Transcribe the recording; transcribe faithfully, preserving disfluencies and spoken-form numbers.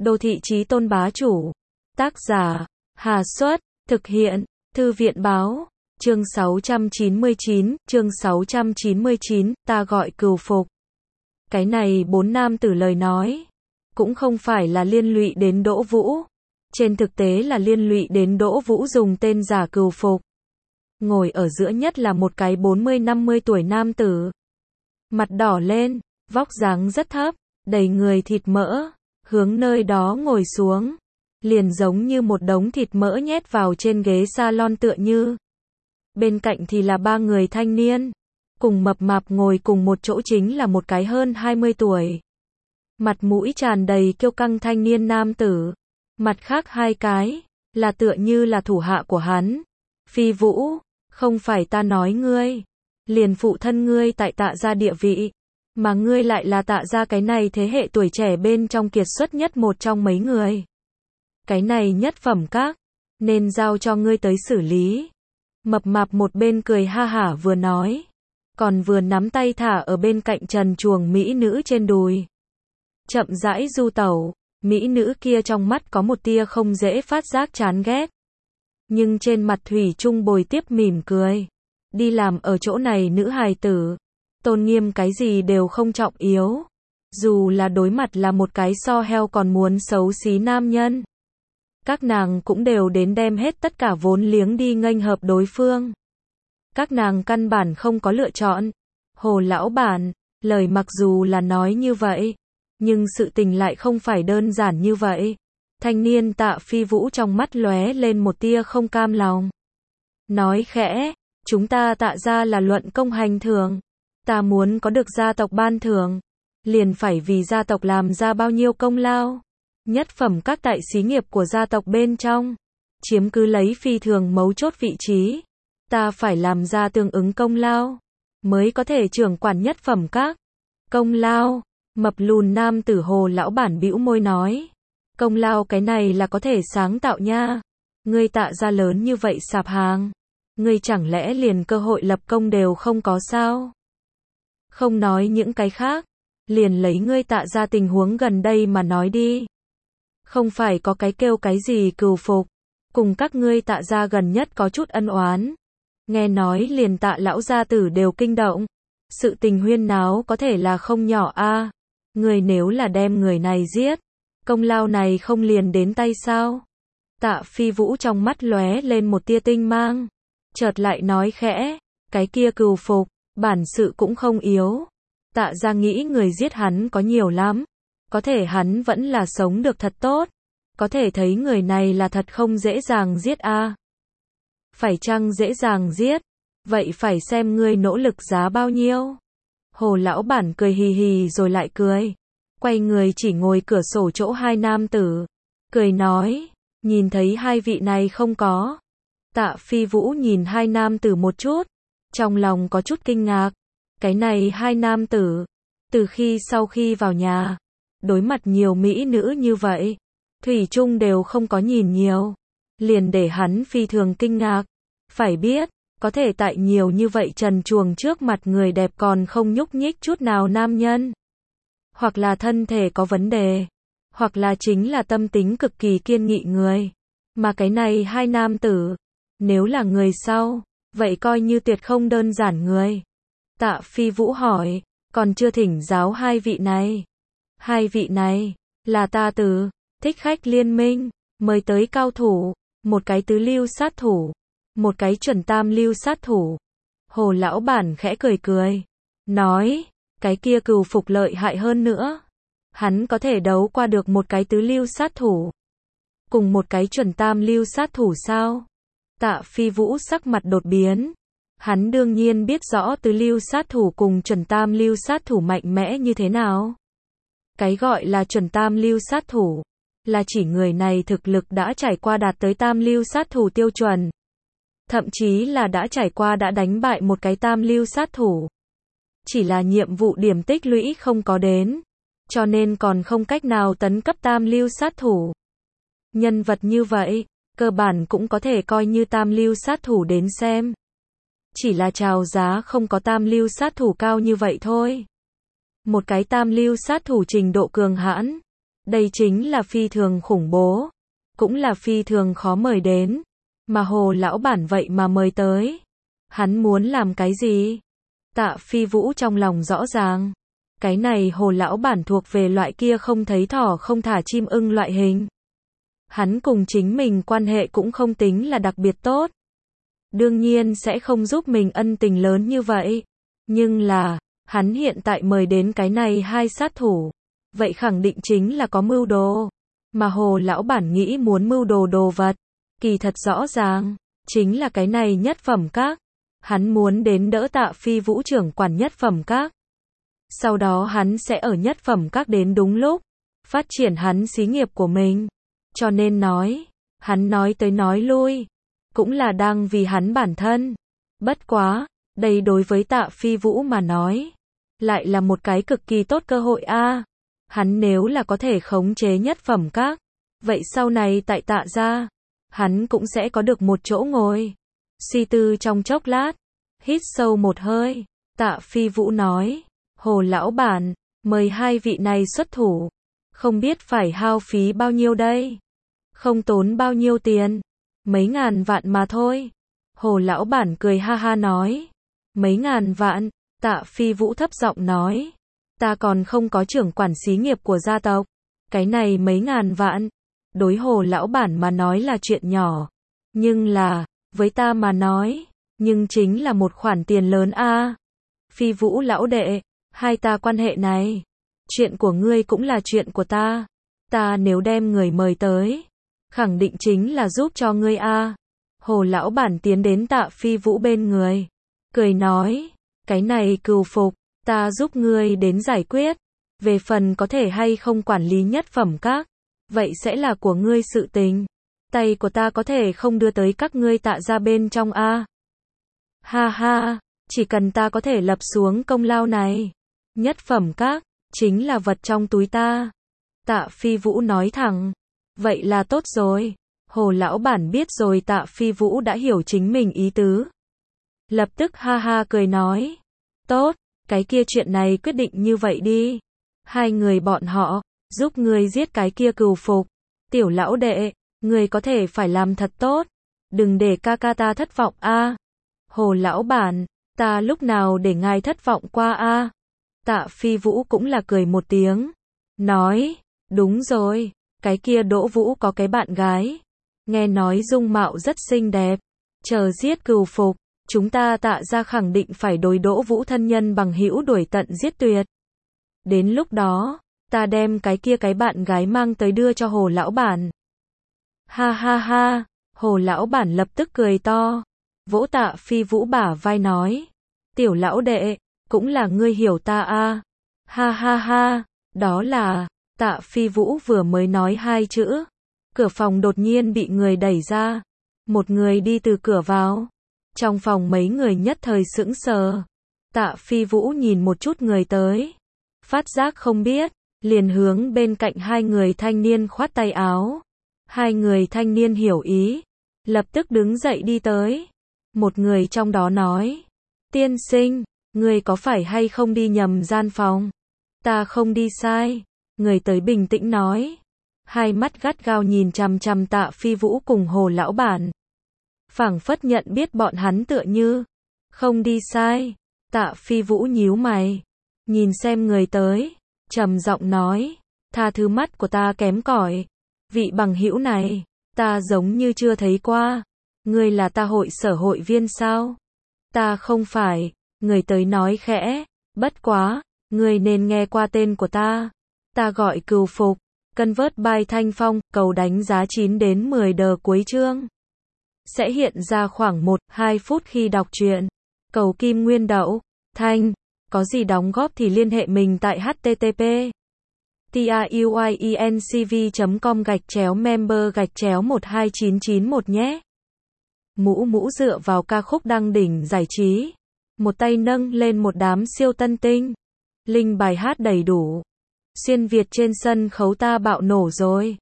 Đô thị chí tôn bá chủ. Tác giả, Hà Xuất, thực hiện, Thư viện báo. Chương sáu trăm chín mươi chín, chương sáu trăm chín mươi chín, ta gọi cừu phục. Cái này bốn nam tử lời nói, cũng không phải là liên lụy đến Đỗ Vũ. Trên thực tế là liên lụy đến Đỗ Vũ dùng tên giả cừu phục. Ngồi ở giữa nhất là một cái bốn mươi năm mươi tuổi nam tử. Mặt đỏ lên, vóc dáng rất thấp, đầy người thịt mỡ, hướng nơi đó ngồi xuống. Liền giống như một đống thịt mỡ nhét vào trên ghế salon tựa như. Bên cạnh thì là ba người thanh niên. Cùng mập mạp ngồi cùng một chỗ chính là một cái hơn hai mươi tuổi. Mặt mũi tràn đầy kiêu căng thanh niên nam tử. Mặt khác hai cái, là tựa như là thủ hạ của hắn. Phi Vũ, không phải ta nói ngươi. Liền phụ thân ngươi tại Tạ gia địa vị. Mà ngươi lại là Tạ gia cái này thế hệ tuổi trẻ bên trong kiệt xuất nhất một trong mấy người. Cái này nhất phẩm các, nên giao cho ngươi tới xử lý. Mập mạp một bên cười ha hả vừa nói. Còn vừa nắm tay thả ở bên cạnh trần chuồng mỹ nữ trên đùi. Chậm rãi du tẩu, mỹ nữ kia trong mắt có một tia không dễ phát giác chán ghét. Nhưng trên mặt thủy chung bồi tiếp mỉm cười. Đi làm ở chỗ này nữ hài tử. Tôn nghiêm cái gì đều không trọng yếu. Dù là đối mặt là một cái so heo còn muốn xấu xí nam nhân. Các nàng cũng đều đến đem hết tất cả vốn liếng đi nghênh hợp đối phương. Các nàng căn bản không có lựa chọn. Hồ lão bản, lời mặc dù là nói như vậy, nhưng sự tình lại không phải đơn giản như vậy. Thanh niên Tạ Phi Vũ trong mắt lóe lên một tia không cam lòng. Nói khẽ, chúng ta Tạ gia là luận công hành thưởng. Ta muốn có được gia tộc ban thưởng, liền phải vì gia tộc làm ra bao nhiêu công lao. Nhất phẩm các tại xí nghiệp của gia tộc bên trong, chiếm cứ lấy phi thường mấu chốt vị trí. Ta phải làm ra tương ứng công lao, mới có thể trưởng quản nhất phẩm các. Công lao, mập lùn nam tử Hồ lão bản bĩu môi nói. Công lao cái này là có thể sáng tạo nha. Ngươi Tạ gia lớn như vậy sạp hàng. Ngươi chẳng lẽ liền cơ hội lập công đều không có sao? Không nói những cái khác, liền lấy ngươi Tạ gia tình huống gần đây mà nói đi. Không phải có cái kêu cái gì cừu phục, cùng các ngươi Tạ gia gần nhất có chút ân oán. Nghe nói liền Tạ lão gia tử đều kinh động. Sự tình huyên náo có thể là không nhỏ a. À. Ngươi nếu là đem người này giết, công lao này không liền đến tay sao? Tạ Phi Vũ trong mắt lóe lên một tia tinh mang, chợt lại nói khẽ, cái kia cừu phục, bản sự cũng không yếu. Tạ gia nghĩ người giết hắn có nhiều lắm, có thể hắn vẫn là sống được thật tốt. Có thể thấy người này là thật không dễ dàng giết a. À. Phải chăng dễ dàng giết? Vậy phải xem ngươi nỗ lực giá bao nhiêu. Hồ lão bản cười hì hì rồi lại cười. Quay người chỉ ngồi cửa sổ chỗ hai nam tử. Cười nói, nhìn thấy hai vị này không có. Tạ Phi Vũ nhìn hai nam tử một chút. Trong lòng có chút kinh ngạc. Cái này hai nam tử, từ khi sau khi vào nhà, đối mặt nhiều mỹ nữ như vậy, thủy chung đều không có nhìn nhiều. Liền để hắn phi thường kinh ngạc. Phải biết, có thể tại nhiều như vậy trần truồng trước mặt người đẹp còn không nhúc nhích chút nào nam nhân. Hoặc là thân thể có vấn đề, hoặc là chính là tâm tính cực kỳ kiên nghị người. Mà cái này hai nam tử, nếu là người sau, vậy coi như tuyệt không đơn giản người. Tạ Phi Vũ hỏi, còn chưa thỉnh giáo hai vị này. Hai vị này, là ta từ Thích Khách Liên Minh, mời tới cao thủ, một cái tứ lưu sát thủ, một cái chuẩn tam lưu sát thủ. Hồ lão bản khẽ cười cười, nói, cái kia cừu phục lợi hại hơn nữa. Hắn có thể đấu qua được một cái tứ lưu sát thủ, cùng một cái chuẩn tam lưu sát thủ sao? Tạ Phi Vũ sắc mặt đột biến. Hắn đương nhiên biết rõ tứ lưu sát thủ cùng chuẩn tam lưu sát thủ mạnh mẽ như thế nào. Cái gọi là chuẩn tam lưu sát thủ, là chỉ người này thực lực đã trải qua đạt tới tam lưu sát thủ tiêu chuẩn. Thậm chí là đã trải qua đã đánh bại một cái tam lưu sát thủ. Chỉ là nhiệm vụ điểm tích lũy không có đến, cho nên còn không cách nào tấn cấp tam lưu sát thủ. Nhân vật như vậy, cơ bản cũng có thể coi như tam lưu sát thủ đến xem. Chỉ là chào giá không có tam lưu sát thủ cao như vậy thôi. Một cái tam lưu sát thủ trình độ cường hãn, Đây chính là phi thường khủng bố, cũng là phi thường khó mời đến, mà Hồ lão bản vậy mà mời tới. Hắn muốn làm cái gì? Tạ Phi Vũ trong lòng rõ ràng, cái này Hồ lão bản thuộc về loại kia không thấy thỏ không thả chim ưng loại hình. Hắn cùng chính mình quan hệ cũng không tính là đặc biệt tốt. Đương nhiên sẽ không giúp mình ân tình lớn như vậy. Nhưng là, hắn hiện tại mời đến cái này hai sát thủ. Vậy khẳng định chính là có mưu đồ. Mà Hồ lão bản nghĩ muốn mưu đồ đồ vật. Kỳ thật rõ ràng, chính là cái này nhất phẩm các. Hắn muốn đến đỡ Tạ Phi Vũ trưởng quản nhất phẩm các. Sau đó hắn sẽ ở nhất phẩm các đến đúng lúc. Phát triển hắn xí nghiệp của mình. Cho nên nói, hắn nói tới nói lui. Cũng là đang vì hắn bản thân. Bất quá, đây đối với Tạ Phi Vũ mà nói. Lại là một cái cực kỳ tốt cơ hội a. Hắn nếu là có thể khống chế nhất phẩm các. Vậy sau này tại Tạ gia, hắn cũng sẽ có được một chỗ ngồi. Suy tư trong chốc lát, hít sâu một hơi, Tạ Phi Vũ nói, Hồ lão bản, mời hai vị này xuất thủ, không biết phải hao phí bao nhiêu đây? Không tốn bao nhiêu tiền, mấy ngàn vạn mà thôi. Hồ lão bản cười ha ha nói, mấy ngàn vạn, Tạ Phi Vũ thấp giọng nói, ta còn không có trưởng quản xí nghiệp của gia tộc, cái này mấy ngàn vạn, đối Hồ lão bản mà nói là chuyện nhỏ, nhưng là, với ta mà nói, nhưng chính là một khoản tiền lớn a. Phi Vũ lão đệ, hai ta quan hệ này, chuyện của ngươi cũng là chuyện của ta, ta nếu đem người mời tới, khẳng định chính là giúp cho ngươi a. Hồ lão bản tiến đến Tạ Phi Vũ bên người, cười nói, cái này cừu phục, ta giúp ngươi đến giải quyết, về phần có thể hay không quản lý nhất phẩm các, vậy sẽ là của ngươi sự tình. Tay của ta có thể không đưa tới các ngươi Tạ gia bên trong a. Ha ha, chỉ cần ta có thể lập xuống công lao này, nhất phẩm các, chính là vật trong túi ta. Tạ Phi Vũ nói thẳng, vậy là tốt rồi. Hồ lão bản biết rồi Tạ Phi Vũ đã hiểu chính mình ý tứ. Lập tức ha ha cười nói, tốt, cái kia chuyện này quyết định như vậy đi. Hai người bọn họ, giúp ngươi giết cái kia cừu phục. Tiểu lão đệ, ngươi có thể phải làm thật tốt, đừng để ca ca ta thất vọng a. Hồ lão bản, ta lúc nào để ngài thất vọng qua a? Tạ Phi Vũ cũng là cười một tiếng, nói, đúng rồi, cái kia Đỗ Vũ có cái bạn gái, nghe nói dung mạo rất xinh đẹp, chờ giết cừu phục, chúng ta Tạ gia khẳng định phải đối Đỗ Vũ thân nhân bằng hữu đuổi tận giết tuyệt. Đến lúc đó, ta đem cái kia cái bạn gái mang tới đưa cho Hồ lão bản. Ha ha ha, Hồ lão bản lập tức cười to, vỗ Tạ Phi Vũ bả vai nói, tiểu lão đệ, cũng là ngươi hiểu ta a. Ha ha ha, đó là, Tạ Phi Vũ vừa mới nói hai chữ, cửa phòng đột nhiên bị người đẩy ra, một người đi từ cửa vào, trong phòng mấy người nhất thời sững sờ. Tạ Phi Vũ nhìn một chút người tới, phát giác không biết, liền hướng bên cạnh hai người thanh niên khoát tay áo. Hai người thanh niên hiểu ý, lập tức đứng dậy đi tới. Một người trong đó nói, tiên sinh, người có phải hay không đi nhầm gian phòng? Ta không đi sai. Người tới bình tĩnh nói, hai mắt gắt gao nhìn chằm chằm Tạ Phi Vũ cùng Hồ lão bản. Phảng phất nhận biết bọn hắn tựa như, không đi sai. Tạ Phi Vũ nhíu mày, nhìn xem người tới, trầm giọng nói, tha thứ mắt của ta kém cỏi. Vị bằng hữu này, ta giống như chưa thấy qua. Ngươi là ta hội sở hội viên sao? Ta không phải. Người tới nói khẽ, bất quá, ngươi nên nghe qua tên của ta. Ta gọi Cừu Phục, Convert by Thanh Phong, cầu đánh giá chín đến mười đờ cuối chương. Sẽ hiện ra khoảng một đến hai phút khi đọc truyện. Cầu Kim Nguyên Đậu, Thanh, có gì đóng góp thì liên hệ mình tại h t t p truyencv chấm com gạch chéo member gạch chéo một hai chín chín một nhé. Mũ mũ dựa vào ca khúc đăng đỉnh giải trí, một tay nâng lên một đám siêu tân tinh. Linh bài hát đầy đủ. Xuyên Việt trên sân khấu ta bạo nổ rồi.